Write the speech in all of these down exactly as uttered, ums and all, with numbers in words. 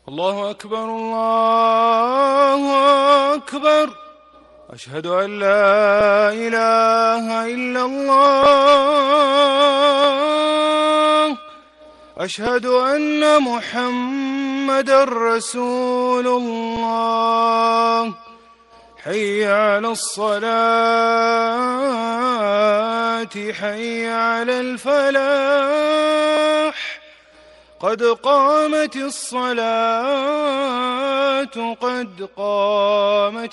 الله أكبر الله أكبر. أشهد أن لا إله إلا الله. أشهد أن محمدًا رسول الله. حي على الصلاة حي على الفلاح. قد قامت الصلاة قد قامت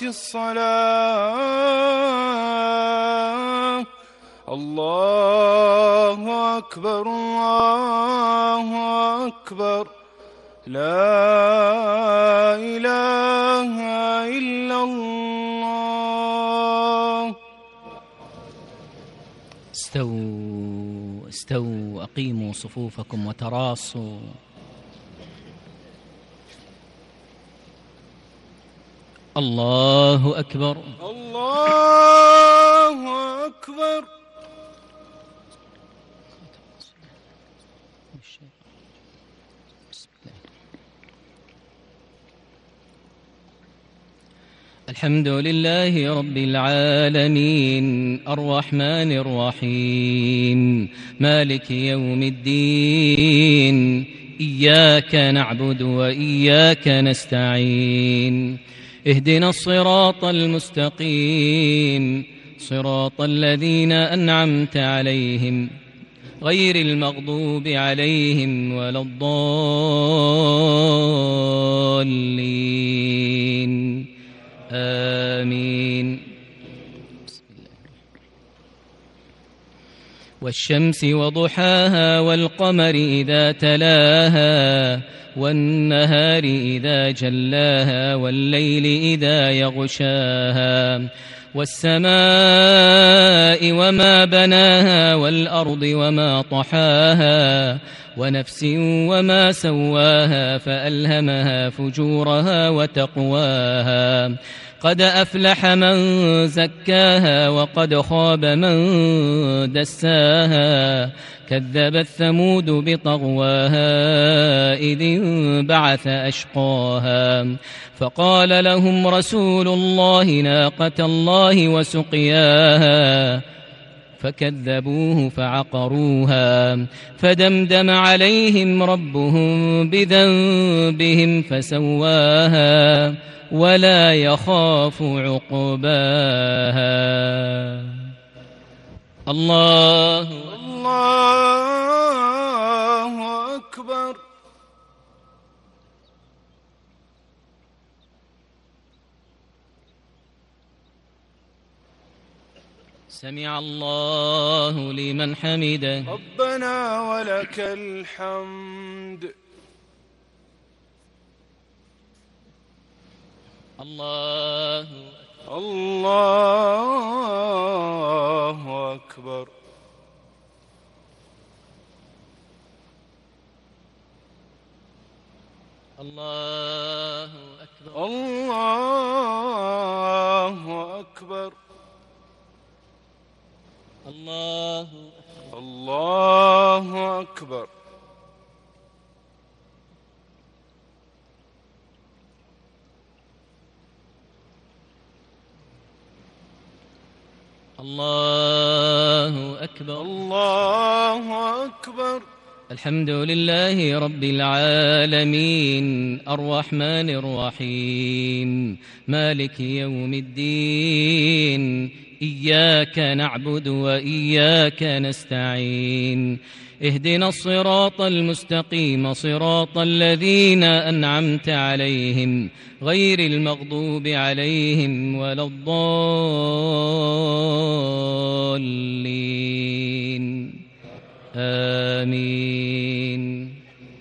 الصلاة. الله أكبر الله أكبر. لا إله إلا الله. استووا استووا أقيموا صفوفكم وتراصوا. الله أكبر الله أكبر. الحمد لله رب العالمين الرحمن الرحيم مالك يوم الدين. إياك نعبد وإياك نستعين. اهدنا الصراط المستقيم صراط الذين أنعمت عليهم غير المغضوب عليهم ولا الضالين. آمين. والشمس وضحاها والقمر إذا تلاها والنهار إذا جلاها والليل إذا يغشاها والسماء وما بناها والأرض وما طحاها ونفس وما سواها فألهمها فجورها وتقواها. قد أفلح من زكاها وقد خاب من دساها. كذبت ثمود بطغواها إذ انبعث أشقاها فقال لهم رسول الله ناقة الله وسقياها فكذبوه فعقروها فدمدم عليهم ربهم بذنبهم فسواها ولا يخاف عقباها. الله الله أكبر. سمع الله لمن حمده. ربنا ولك الحمد. الله الله أكبر. الله أكبر. الله أكبر. الله الله أكبر. الله أكبر. الله أكبر. الحمد لله رب العالمين الرحمن الرحيم مالك يوم الدين. إياك نعبد وإياك نستعين. اهدنا الصراط المستقيم صراط الذين أنعمت عليهم غير المغضوب عليهم ولا الضالين. آمين.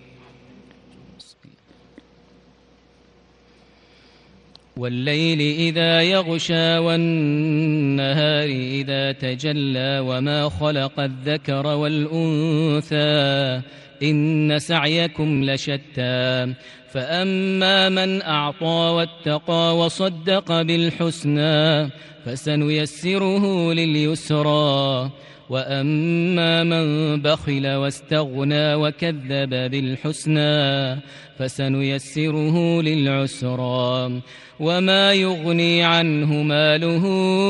والليل إذا يغشى والنهار إذا تجلى وما خلق الذكر والأنثى إن سعيكم لشتى. فأما من أعطى واتقى وصدق بالحسنى فسنيسره لليسرى وأما من بخل واستغنى وكذب بالحسنى فسنيسره للعسرى وما يغني عنه ماله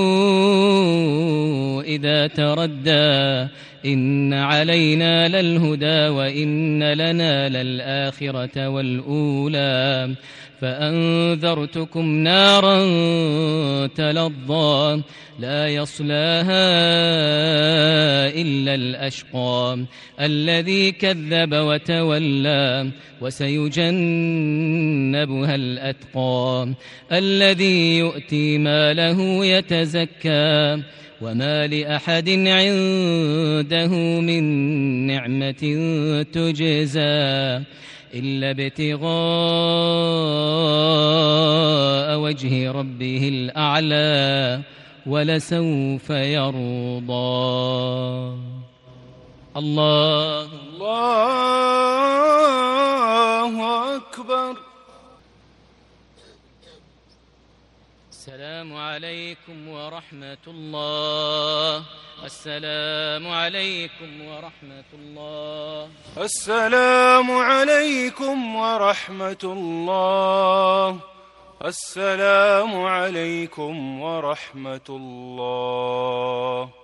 إذا تردى إن علينا للهدى وإن لنا للآخرة والأولى فأنذرتكم نارا تلظى لا يصلاها إلا الأشقى الذي كذب وتولى وسيجنبها الأتقى الذي يؤتي ماله يتزكى وما لأحد عنده من نعمة تجزى إلا ابتغاء وجه ربه الأعلى ولسوف يرضى. الله الله أكبر. السلام عليكم ورحمة الله. السلام عليكم ورحمة الله. السلام عليكم ورحمة الله. السلام عليكم ورحمة الله.